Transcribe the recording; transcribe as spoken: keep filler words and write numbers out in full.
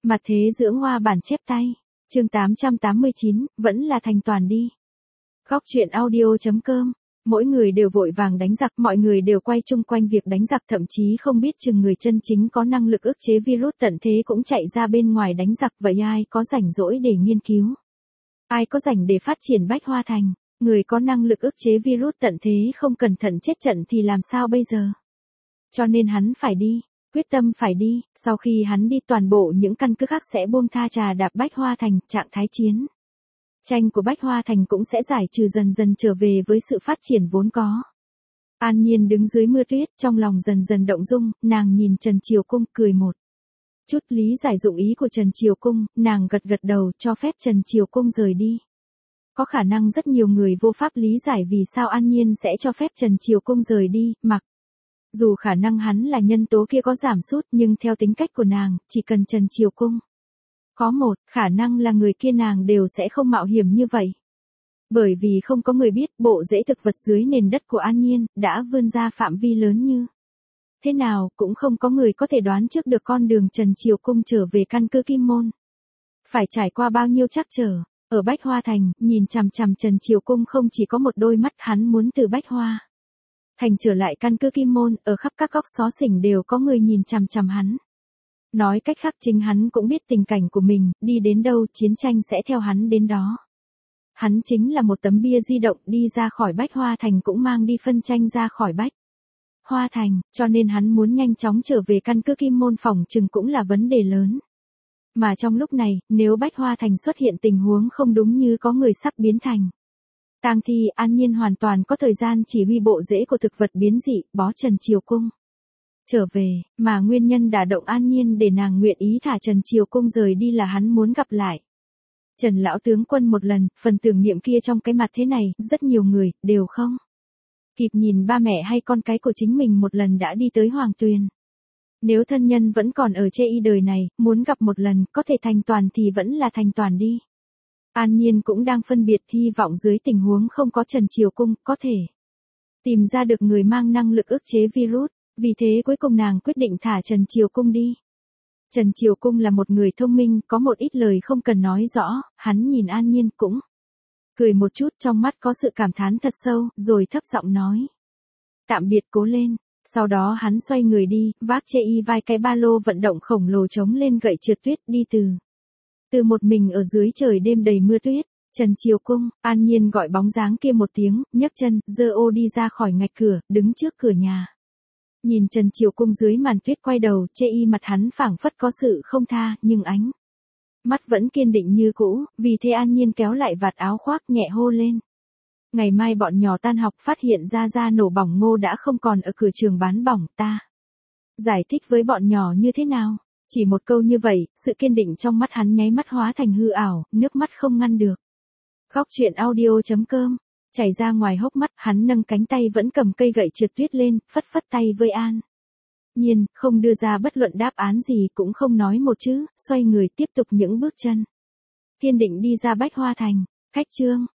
Mặt thế dưỡng hoa bản chép tay. Chương tám trăm tám mươi chín, vẫn là thành toàn đi. Góc truyện audio chấm com. Mỗi người đều vội vàng đánh giặc, mọi người đều quay chung quanh việc đánh giặc, thậm chí không biết chừng người chân chính có năng lực ức chế virus tận thế cũng chạy ra bên ngoài đánh giặc, vậy ai có rảnh rỗi để nghiên cứu? Ai có rảnh để phát triển Bách Hoa Thành? Người có năng lực ức chế virus tận thế không cẩn thận chết trận thì làm sao bây giờ? Cho nên hắn phải đi, quyết tâm phải đi, sau khi hắn đi toàn bộ những căn cứ khác sẽ buông tha trà đạp Bách Hoa Thành, trạng thái chiến tranh của Bách Hoa Thành cũng sẽ giải trừ dần dần trở về với sự phát triển vốn có. An Nhiên đứng dưới mưa tuyết, trong lòng dần dần động dung, nàng nhìn Trần Triều Cung cười một chút lý giải dụng ý của Trần Triều Cung, nàng gật gật đầu cho phép Trần Triều Cung rời đi. Có khả năng rất nhiều người vô pháp lý giải vì sao An Nhiên sẽ cho phép Trần Triều Cung rời đi, mặc dù khả năng hắn là nhân tố kia có giảm sút, nhưng theo tính cách của nàng, chỉ cần Trần Triều Cung có một, khả năng là người kia nàng đều sẽ không mạo hiểm như vậy. Bởi vì không có người biết, bộ rễ thực vật dưới nền đất của An Nhiên, đã vươn ra phạm vi lớn như thế nào, cũng không có người có thể đoán trước được con đường Trần Triều Cung trở về căn cứ Kim Môn. Phải trải qua bao nhiêu trắc trở, ở Bách Hoa Thành, nhìn chằm chằm Trần Triều Cung không chỉ có một đôi mắt, hắn muốn từ Bách Hoa Thành trở lại căn cứ Kim Môn, ở khắp các góc xó xỉnh đều có người nhìn chằm chằm hắn. Nói cách khác chính hắn cũng biết tình cảnh của mình, đi đến đâu chiến tranh sẽ theo hắn đến đó. Hắn chính là một tấm bia di động, đi ra khỏi Bách Hoa Thành cũng mang đi phân tranh ra khỏi Bách Hoa Thành, cho nên hắn muốn nhanh chóng trở về căn cứ Kim Môn phòng chừng cũng là vấn đề lớn. Mà trong lúc này, nếu Bách Hoa Thành xuất hiện tình huống không đúng như có người sắp biến thành tang thi, An Nhiên hoàn toàn có thời gian chỉ huy bộ rễ của thực vật biến dị, bó Trần Triều Cung trở về, mà nguyên nhân đả động An Nhiên để nàng nguyện ý thả Trần Triều Cung rời đi là hắn muốn gặp lại Trần lão tướng quân một lần, phần tưởng niệm kia trong cái mặt thế này, rất nhiều người đều không kịp nhìn ba mẹ hay con cái của chính mình một lần đã đi tới Hoàng Tuyền. Nếu thân nhân vẫn còn ở chê y đời này, muốn gặp một lần, có thể thành toàn thì vẫn là thành toàn đi. An Nhiên cũng đang phân biệt, hy vọng dưới tình huống không có Trần Triều Cung, có thể tìm ra được người mang năng lực ức chế virus, vì thế cuối cùng nàng quyết định thả Trần Triều Cung đi. Trần Triều Cung là một người thông minh, có một ít lời không cần nói rõ, hắn nhìn An Nhiên cũng cười một chút, trong mắt có sự cảm thán thật sâu, rồi thấp giọng nói: tạm biệt, cố lên. Sau đó hắn xoay người đi, vác chê y vai cái ba lô vận động khổng lồ chống lên gậy trượt tuyết, đi từ từ một mình ở dưới trời đêm đầy mưa tuyết. Trần Triều Cung, An Nhiên gọi bóng dáng kia một tiếng, nhấc chân, giơ ô đi ra khỏi ngạch cửa, đứng trước cửa nhà. Nhìn Trần Triều Cung dưới màn tuyết quay đầu, chê y mặt hắn phảng phất có sự không tha, nhưng ánh mắt vẫn kiên định như cũ, vì thế An Nhiên kéo lại vạt áo khoác, nhẹ hô lên: ngày mai bọn nhỏ tan học phát hiện ra ra nổ bỏng Ngô đã không còn ở cửa trường bán bỏng, ta giải thích với bọn nhỏ như thế nào? Chỉ một câu như vậy, sự kiên định trong mắt hắn nháy mắt hóa thành hư ảo, nước mắt không ngăn được. Góc truyện audio chấm com, chảy ra ngoài hốc mắt, hắn nâng cánh tay vẫn cầm cây gậy trượt tuyết lên, phất phất tay với An Nhiên, không đưa ra bất luận đáp án gì, cũng không nói một chữ, xoay người tiếp tục những bước chân kiên định đi ra Bách Hoa Thành. Cách chương